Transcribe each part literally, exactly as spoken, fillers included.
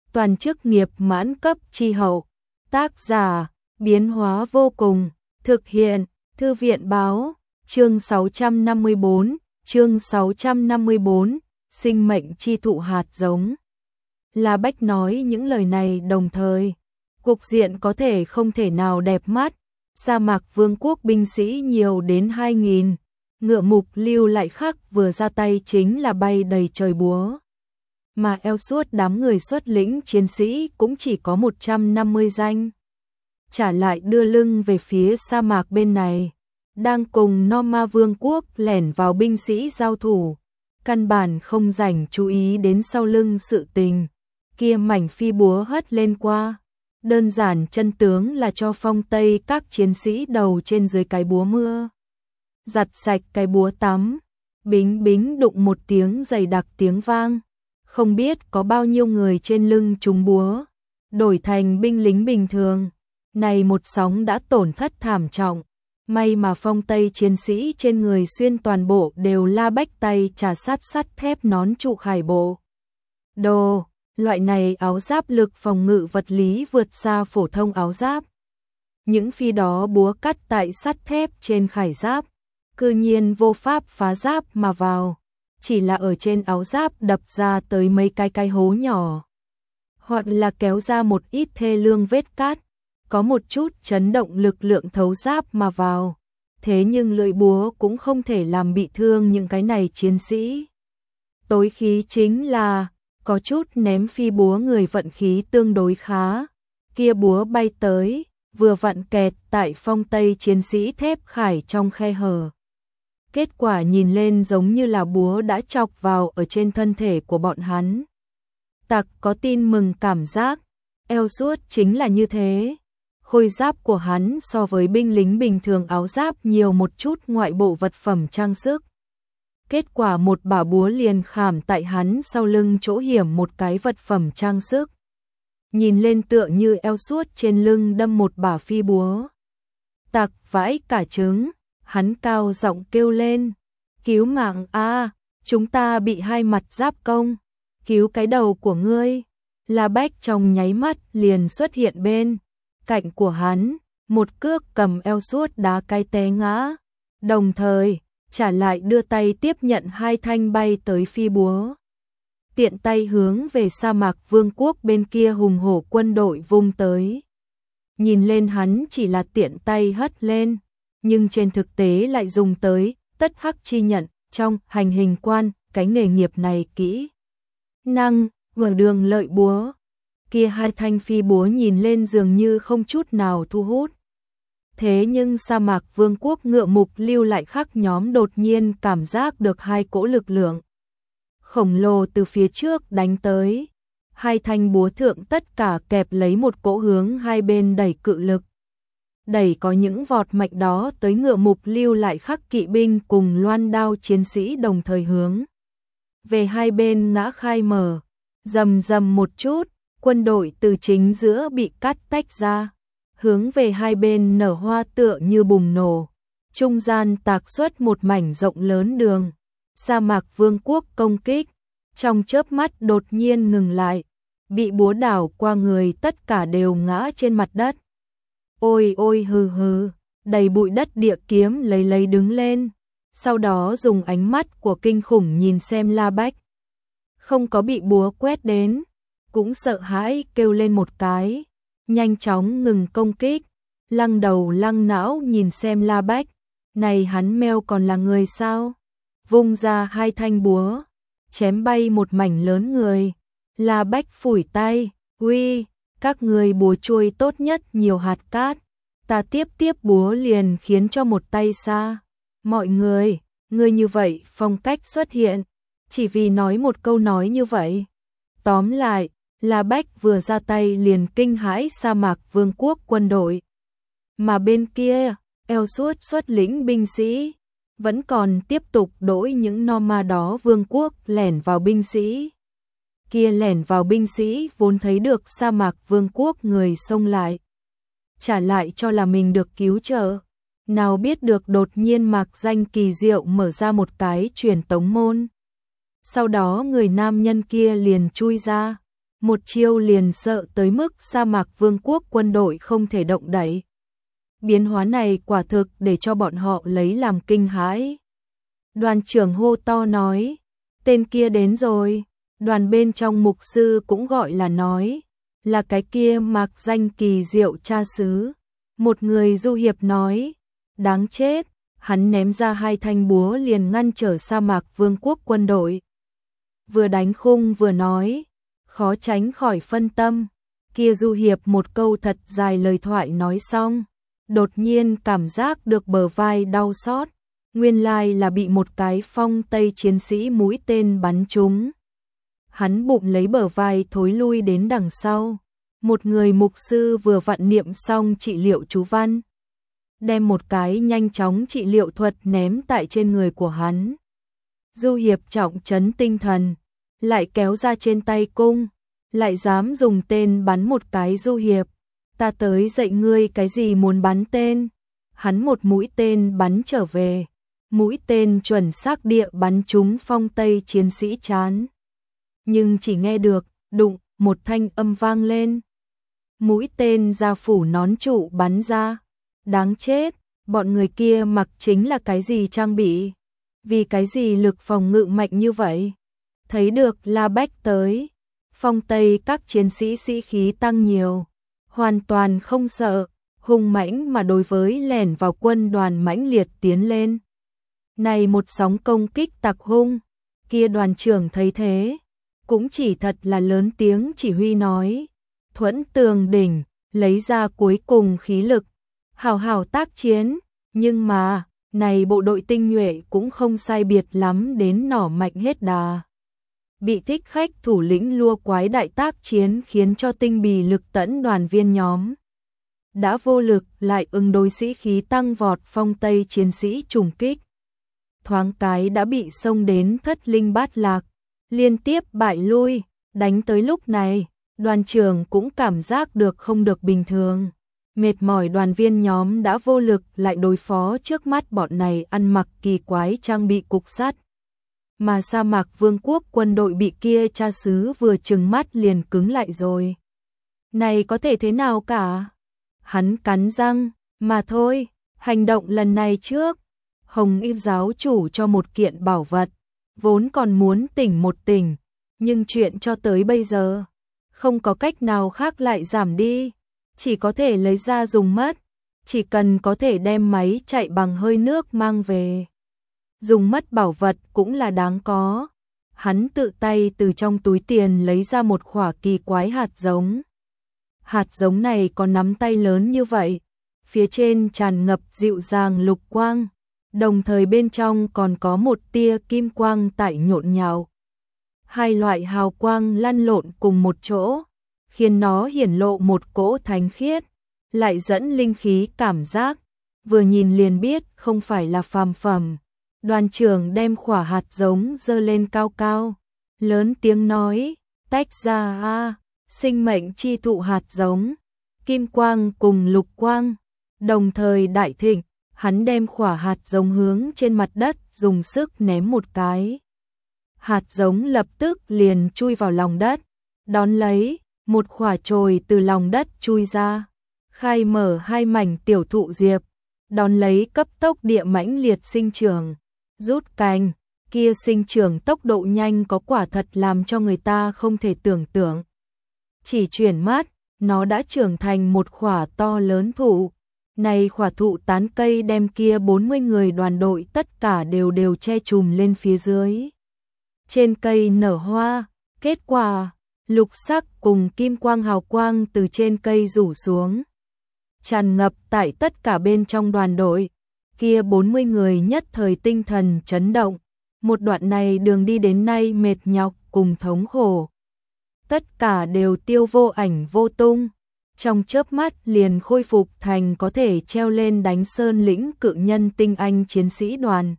toàn chức nghiệp mãn cấp chi hậu. Tác giả, biến hóa vô cùng, thực hiện, Thư viện báo, chương sáu trăm năm mươi bốn, chương sáu trăm năm mươi bốn, sinh mệnh chi thụ hạt giống. La Bách nói những lời này đồng thời, cục diện có thể không thể nào đẹp mắt, sa mạc vương quốc binh sĩ nhiều đến hai nghìn, ngựa mục lưu lại khắc vừa ra tay chính là bay đầy trời búa. Mà eo suốt đám người xuất lĩnh chiến sĩ cũng chỉ có một trăm năm mươi danh. Trả lại đưa lưng về phía sa mạc bên này, đang cùng Norma vương quốc lẻn vào binh sĩ giao thủ, căn bản không rảnh chú ý đến sau lưng sự tình, kia mảnh phi búa hất lên qua. Đơn giản chân tướng là cho phong tây các chiến sĩ đầu trên dưới cái búa mưa. Giặt sạch cái búa tắm, bính bính đụng một tiếng dày đặc tiếng vang. Không biết có bao nhiêu người trên lưng trúng búa, đổi thành binh lính bình thường. Này một sóng đã tổn thất thảm trọng. May mà phong tây chiến sĩ trên người xuyên toàn bộ đều La Bách tay trà sát sắt thép nón trụ khải bộ. Đồ, loại này áo giáp lực phòng ngự vật lý vượt xa phổ thông áo giáp. Những phi đó búa cắt tại sắt thép trên khải giáp, cư nhiên vô pháp phá giáp mà vào, chỉ là ở trên áo giáp đập ra tới mấy cái cái hố nhỏ, hoặc là kéo ra một ít thê lương vết cát, có một chút chấn động lực lượng thấu giáp mà vào. Thế nhưng lưỡi búa cũng không thể làm bị thương những cái này chiến sĩ. Tối khí chính là có chút ném phi búa người vận khí tương đối khá, kia búa bay tới, vừa vặn kẹt tại phong tây chiến sĩ thép khải trong khe hở. Kết quả nhìn lên giống như là búa đã chọc vào ở trên thân thể của bọn hắn. Tặc có tin mừng cảm giác, eo suốt chính là như thế. Khôi giáp của hắn so với binh lính bình thường áo giáp nhiều một chút ngoại bộ vật phẩm trang sức. Kết quả một bả búa liền khảm tại hắn sau lưng chỗ hiểm một cái vật phẩm trang sức. Nhìn lên tựa như eo suốt trên lưng đâm một bả phi búa. Tặc vãi cả trứng, hắn cao giọng kêu lên. Cứu mạng a, chúng ta bị hai mặt giáp công. Cứu cái đầu của ngươi. La Bách trong nháy mắt liền xuất hiện bên cạnh của hắn, một cước cầm eo suốt đá cái té ngã. Đồng thời, trả lại đưa tay tiếp nhận hai thanh bay tới phi búa. Tiện tay hướng về sa mạc vương quốc bên kia hùng hổ quân đội vung tới. Nhìn lên hắn chỉ là tiện tay hất lên, nhưng trên thực tế lại dùng tới tất hắc chi nhận trong hành hình quan, cái nghề nghiệp này kỹ năng vừa đường lợi búa. Kia hai thanh phi búa nhìn lên dường như không chút nào thu hút. Thế nhưng sa mạc vương quốc ngựa mục lưu lại khắc nhóm đột nhiên cảm giác được hai cỗ lực lượng khổng lồ từ phía trước đánh tới. Hai thanh búa thượng tất cả kẹp lấy một cỗ hướng hai bên đẩy cự lực. Đẩy có những vọt mạnh đó tới ngựa mục lưu lại khắc kỵ binh cùng loan đao chiến sĩ đồng thời hướng về hai bên ngã khai mở. Rầm rầm một chút, quân đội từ chính giữa bị cắt tách ra, hướng về hai bên nở hoa tựa như bùng nổ. Trung gian tạc xuất một mảnh rộng lớn đường. Sa mạc vương quốc công kích, trong chớp mắt đột nhiên ngừng lại, bị búa đảo qua người tất cả đều ngã trên mặt đất. Ôi ôi hừ hừ, đầy bụi đất địa kiếm lấy lấy đứng lên, sau đó dùng ánh mắt của kinh khủng nhìn xem La Bách. Không có bị búa quét đến, cũng sợ hãi kêu lên một cái, nhanh chóng ngừng công kích, lăng đầu lăng não nhìn xem La Bách, này hắn meo còn là người sao? Vung ra hai thanh búa, chém bay một mảnh lớn người. La Bách phủi tay, uy, các người búa chuôi tốt nhất nhiều hạt cát, ta tiếp tiếp búa liền khiến cho một tay xa. Mọi người, người như vậy phong cách xuất hiện, chỉ vì nói một câu nói như vậy. Tóm lại, La Bách vừa ra tay liền kinh hãi sa mạc vương quốc quân đội. Mà bên kia, eo suốt xuất lĩnh binh sĩ, vẫn còn tiếp tục đỗi những Norma đó vương quốc lẻn vào binh sĩ. Kia lẻn vào binh sĩ vốn thấy được sa mạc vương quốc người xông lại, trả lại cho là mình được cứu trợ. Nào biết được đột nhiên mạc danh kỳ diệu mở ra một cái truyền tống môn. Sau đó người nam nhân kia liền chui ra, một chiêu liền sợ tới mức sa mạc vương quốc quân đội không thể động đậy. Biến hóa này quả thực để cho bọn họ lấy làm kinh hãi. Đoàn trưởng hô to nói, tên kia đến rồi. Đoàn bên trong mục sư cũng gọi là nói, là cái kia mặc danh kỳ diệu cha xứ. Một người du hiệp nói, đáng chết, hắn ném ra hai thanh búa liền ngăn trở sa mạc vương quốc quân đội. Vừa đánh khung vừa nói, khó tránh khỏi phân tâm. Kia du hiệp một câu thật dài lời thoại nói xong, đột nhiên cảm giác được bờ vai đau xót. Nguyên lai là bị một cái phong tây chiến sĩ mũi tên bắn trúng. Hắn bụng lấy bờ vai thối lui đến đằng sau. Một người mục sư vừa vặn niệm xong trị liệu chú văn, đem một cái nhanh chóng trị liệu thuật ném tại trên người của hắn. Du hiệp trọng trấn tinh thần, lại kéo ra trên tay cung, lại dám dùng tên bắn một cái. Du hiệp, ta tới dạy ngươi cái gì muốn bắn tên. Hắn một mũi tên bắn trở về, mũi tên chuẩn xác địa bắn trúng phong tây chiến sĩ trán. Nhưng chỉ nghe được đụng một thanh âm vang lên. Mũi tên ra phủ nón trụ bắn ra. Đáng chết, bọn người kia mặc chính là cái gì trang bị? Vì cái gì lực phòng ngự mạnh như vậy? Thấy được La Bách tới, phong tây các chiến sĩ sĩ khí tăng nhiều, hoàn toàn không sợ, hung mãnh mà đối với lẻn vào quân đoàn mãnh liệt tiến lên. Này một sóng công kích tặc hung, kia đoàn trưởng thấy thế, cũng chỉ thật là lớn tiếng chỉ huy nói, thuẫn tường đỉnh, lấy ra cuối cùng khí lực, hào hào tác chiến. Nhưng mà, này bộ đội tinh nhuệ cũng không sai biệt lắm đến nỏ mạnh hết đà. Bị thích khách thủ lĩnh lua quái đại tác chiến khiến cho tinh bì lực tẫn đoàn viên nhóm đã vô lực, lại ứng đối sĩ khí tăng vọt phong tây chiến sĩ trùng kích. Thoáng cái đã bị xông đến thất linh bát lạc, liên tiếp bại lui. Đánh tới lúc này, đoàn trưởng cũng cảm giác được không được bình thường. Mệt mỏi đoàn viên nhóm đã vô lực lại đối phó trước mắt bọn này ăn mặc kỳ quái trang bị cục sắt. Mà sa mạc vương quốc quân đội bị kia cha xứ vừa trừng mắt liền cứng lại rồi. Này có thể thế nào cả? Hắn cắn răng, mà thôi, hành động lần này trước. Hồng Y giáo chủ cho một kiện bảo vật, vốn còn muốn tỉnh một tỉnh, nhưng chuyện cho tới bây giờ, không có cách nào khác lại giảm đi, chỉ có thể lấy ra dùng mất, chỉ cần có thể đem máy chạy bằng hơi nước mang về. Dùng mất bảo vật cũng là đáng có. Hắn tự tay từ trong túi tiền lấy ra một khỏa kỳ quái hạt giống. Hạt giống này có nắm tay lớn như vậy, phía trên tràn ngập dịu dàng lục quang, đồng thời bên trong còn có một tia kim quang tại nhộn nhạo. Hai loại hào quang lăn lộn cùng một chỗ, khiến nó hiển lộ một cỗ thánh khiết, lại dẫn linh khí cảm giác, vừa nhìn liền biết không phải là phàm phẩm. Đoàn trưởng đem khỏa hạt giống giơ lên cao cao, lớn tiếng nói, tách ra a, sinh mệnh chi thụ hạt giống, kim quang cùng lục quang, đồng thời đại thịnh. Hắn đem khỏa hạt giống hướng trên mặt đất dùng sức ném một cái. Hạt giống lập tức liền chui vào lòng đất, đón lấy, một khỏa chồi từ lòng đất chui ra, khai mở hai mảnh tiểu thụ diệp, đón lấy cấp tốc địa mãnh liệt sinh trưởng, rút cành, kia sinh trưởng tốc độ nhanh có quả thật làm cho người ta không thể tưởng tượng. Chỉ chuyển mắt, nó đã trưởng thành một khỏa to lớn thụ. Này khỏa thụ tán cây đem kia bốn mươi người đoàn đội tất cả đều đều che chùm lên phía dưới. Trên cây nở hoa, kết quả, lục sắc cùng kim quang hào quang từ trên cây rủ xuống. Tràn ngập tại tất cả bên trong đoàn đội, kia bốn mươi người nhất thời tinh thần chấn động. Một đoạn này đường đi đến nay mệt nhọc cùng thống khổ. Tất cả đều tiêu vô ảnh vô tung. Trong chớp mắt liền khôi phục thành có thể treo lên đánh sơn lĩnh cự nhân tinh anh chiến sĩ đoàn.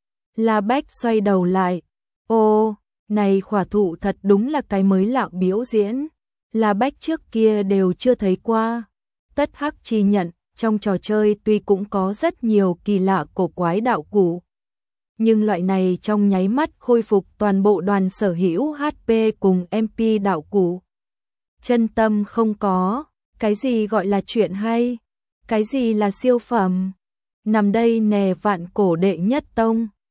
La Bách xoay đầu lại. Ô, này khỏa thụ thật đúng là cái mới lạ biểu diễn. La Bách trước kia đều chưa thấy qua. Tất Hắc chi nhận, trong trò chơi tuy cũng có rất nhiều kỳ lạ cổ quái đạo cụ. Nhưng loại này trong nháy mắt khôi phục toàn bộ đoàn sở hữu hát pê cùng em pê đạo cụ. chân tâm không có, cái gì gọi là chuyện hay, cái gì là siêu phẩm. Nằm đây nè vạn cổ đệ nhất tông.